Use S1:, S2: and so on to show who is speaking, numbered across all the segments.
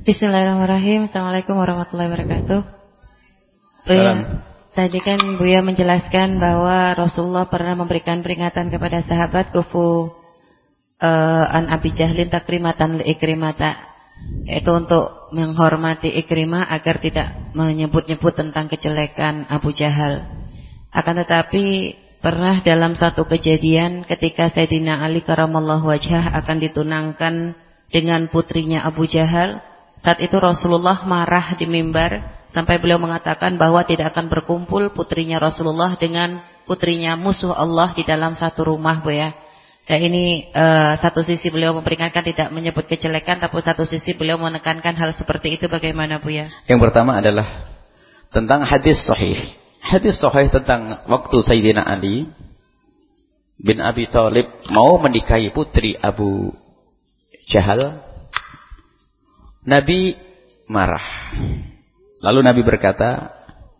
S1: Bismillahirrahmanirrahim. Assalamualaikum warahmatullahi wabarakatuh. Tadi kan Buya menjelaskan bahwa Rasulullah pernah memberikan peringatan kepada sahabat kufu an Abi Jahlin takrimatan li Ikrimata, yaitu untuk menghormati Ikrimah agar tidak menyebut-nyebut tentang kejelekan Abu Jahal. Akan tetapi pernah dalam satu kejadian ketika Sayyidina Ali karamallahu wajhah akan ditunangkan dengan putrinya Abu Jahal, saat itu Rasulullah marah di mimbar sampai beliau mengatakan bahwa tidak akan berkumpul putrinya Rasulullah dengan putrinya musuh Allah di dalam satu rumah, Bu ya. Dan ini satu sisi beliau memperingatkan tidak menyebut kejelekan, tapi satu sisi beliau menekankan hal seperti itu. Bagaimana, Bu ya?
S2: Yang pertama adalah tentang hadis sahih. Hadis sahih tentang waktu Sayyidina Ali bin Abi Thalib mau menikahi putri Abu Jahal, Nabi marah. Lalu Nabi berkata,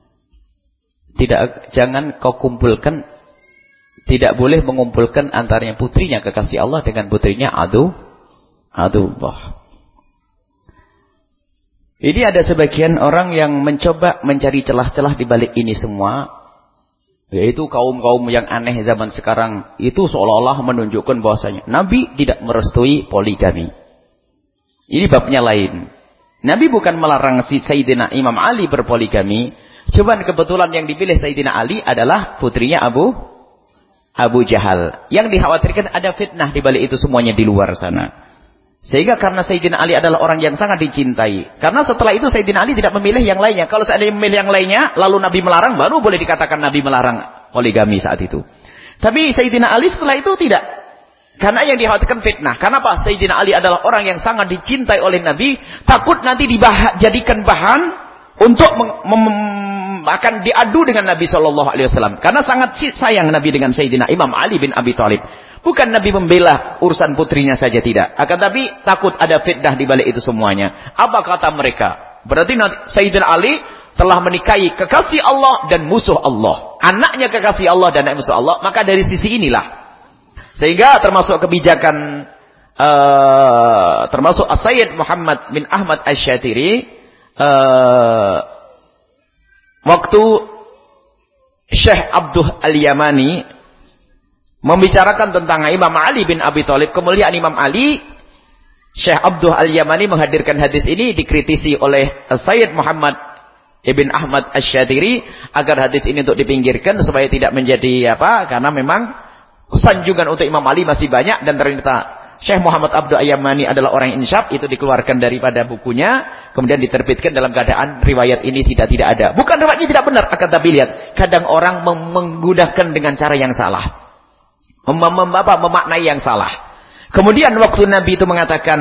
S2: jangan kau kumpulkan, tidak boleh mengumpulkan antaranya putrinya kekasih Allah dengan putrinya Adullah. Ini ada sebagian orang yang mencoba mencari celah-celah di balik ini semua, yaitu kaum-kaum yang aneh zaman sekarang itu seolah-olah menunjukkan bahwasanya Nabi tidak merestui poligami. Ini babnya lain. Nabi bukan melarang Sayyidina Imam Ali berpoligami, cuman kebetulan yang dipilih Sayyidina Ali adalah putrinya Abu Jahal. Yang dikhawatirkan ada fitnah di balik itu semuanya di luar sana. Sehingga karena Sayyidina Ali adalah orang yang sangat dicintai. Karena setelah itu Sayyidina Ali tidak memilih yang lainnya. Kalau seandainya memilih yang lainnya, lalu Nabi melarang, baru boleh dikatakan Nabi melarang poligami saat itu. Tapi Sayyidina Ali setelah itu tidak. Karena yang dikhawatirkan fitnah. Kenapa? Sayyidina Ali adalah orang yang sangat dicintai oleh Nabi. Takut nanti dijadikan bahan untuk akan diadu dengan Nabi SAW. Karena sangat sayang Nabi dengan Sayyidina Imam Ali bin Abi Thalib. Bukan Nabi membela urusan putrinya saja, tidak. Akan tapi takut ada fitnah di balik itu semuanya. Apa kata mereka? Berarti Sayyidina Ali telah menikahi kekasih Allah dan musuh Allah. Anaknya kekasih Allah dan anak musuh Allah. Maka dari sisi inilah. Sehingga termasuk kebijakan termasuk As-Sayyid Muhammad bin Ahmad Asy-Syatiri waktu Syekh Abdul Al-Yamani membicarakan tentang Imam Ali bin Abi Thalib, kemuliaan Imam Ali, Syekh Abdul Al-Yamani menghadirkan hadis ini, dikritisi oleh As-Sayyid Muhammad Ibn Ahmad Asy-Syatiri agar hadis ini untuk dipinggirkan supaya tidak menjadi karena memang sanjungan untuk Imam Ali masih banyak, dan ternyata Syekh Muhammad Abdul Ayyamani adalah orang yang insyaf, itu dikeluarkan daripada bukunya, kemudian diterbitkan dalam keadaan riwayat ini tidak ada. Bukan riwayatnya tidak benar, akan tapi lihat, kadang orang menggunakan dengan cara yang salah. Memaknai yang salah. Kemudian waktu Nabi itu mengatakan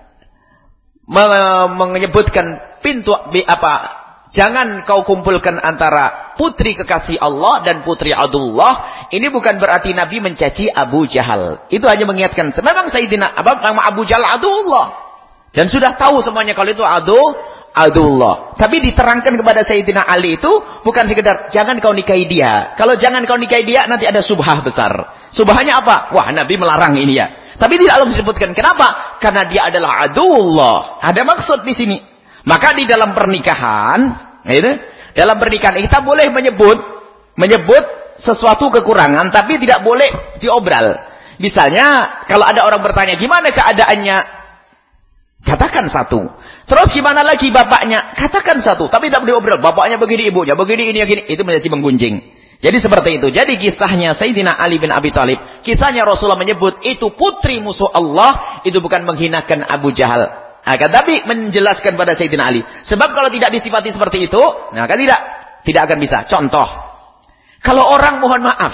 S2: menyebutkan pintu jangan kau kumpulkan antara putri kekasih Allah dan putri Adullah. Ini bukan berarti Nabi mencaci Abu Jahal. Itu hanya mengingatkan. Memang Sayyidina Abu Jahal Adullah. Dan sudah tahu semuanya kalau itu Adullah. Tapi diterangkan kepada Sayyidina Ali itu bukan sekedar jangan kau nikahi dia. Kalau jangan kau nikahi dia nanti ada subhah besar. Subhahnya apa? Wah, Nabi melarang ini ya. Tapi tidak lalu disebutkan. Kenapa? Karena dia adalah Adullah. Ada maksud di sini. Maka di dalam pernikahan, dalam pernikahan kita boleh menyebut sesuatu kekurangan, tapi tidak boleh diobral. Misalnya, kalau ada orang bertanya, gimana keadaannya? Katakan satu. Terus gimana lagi bapaknya? Katakan satu. Tapi tidak diobral. Bapaknya begini, ibunya begini, ini, begini. Itu menjadi menggunjing. Jadi seperti itu. Jadi kisahnya Sayyidina Ali bin Abi Thalib. Kisahnya Rasulullah menyebut itu putri musuh Allah. Itu bukan menghinakan Abu Jahal. Tapi menjelaskan pada Sayyidina Ali. Sebab kalau tidak disifati seperti itu, maka tidak akan bisa. Contoh, kalau orang mohon maaf,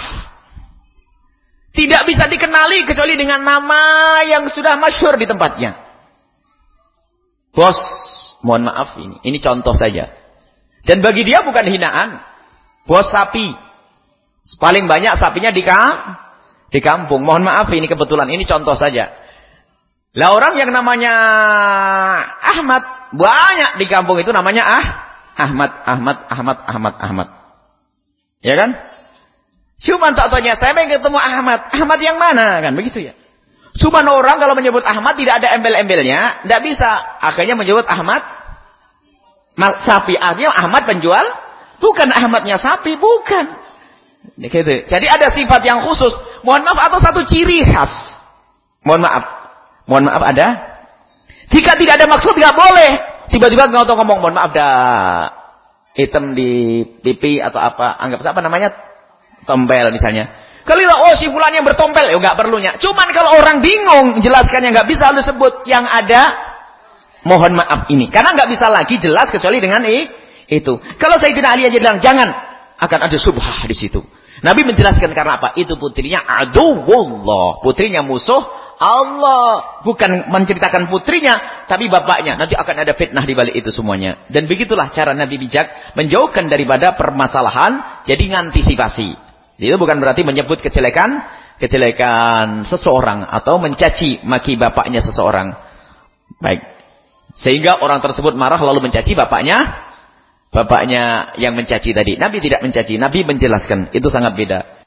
S2: tidak bisa dikenali kecuali dengan nama yang sudah masyhur di tempatnya. Bos, mohon maaf ini contoh saja. Dan bagi dia bukan hinaan. Bos sapi, paling banyak sapinya di kampung. Mohon maaf ini kebetulan, ini contoh saja. Lah orang yang namanya Ahmad banyak di kampung itu namanya Ahmad. Ya kan? Cuma tak tanya saya pengen ketemu Ahmad. Ahmad yang mana kan begitu ya? Cuma orang kalau menyebut Ahmad tidak ada embel-embelnya, tidak bisa. Akhirnya menyebut Ahmad sapi. Artinya Ahmad penjual, bukan Ahmadnya sapi, bukan. Gitu. Jadi ada sifat yang khusus. Mohon maaf, atau satu ciri khas. Mohon maaf ada. Jika tidak ada maksud nggak boleh. Tiba-tiba nggak tahu ngomong, mohon maaf dah hitam di pipi atau apa. Anggap apa namanya? Tompel misalnya. Kalau si fulan yang bertompel, ya nggak perlunya. Cuman kalau orang bingung jelaskannya nggak bisa harus sebut yang ada. Mohon maaf ini, karena nggak bisa lagi jelas kecuali dengan itu. Kalau Sayyidina Ali aja bilang jangan, akan ada subhah di situ. Nabi menjelaskan karena apa? Itu putrinya aduwullah, putrinya musuh Allah. Bukan menceritakan putrinya, tapi bapaknya. Nanti akan ada fitnah di balik itu semuanya. Dan begitulah cara Nabi bijak menjauhkan daripada permasalahan, jadi ngantisipasi. Itu bukan berarti menyebut kejelekan seseorang atau mencaci maki bapaknya seseorang. Baik. Sehingga orang tersebut marah lalu mencaci bapaknya yang mencaci tadi. Nabi tidak mencaci, Nabi menjelaskan. Itu sangat beda.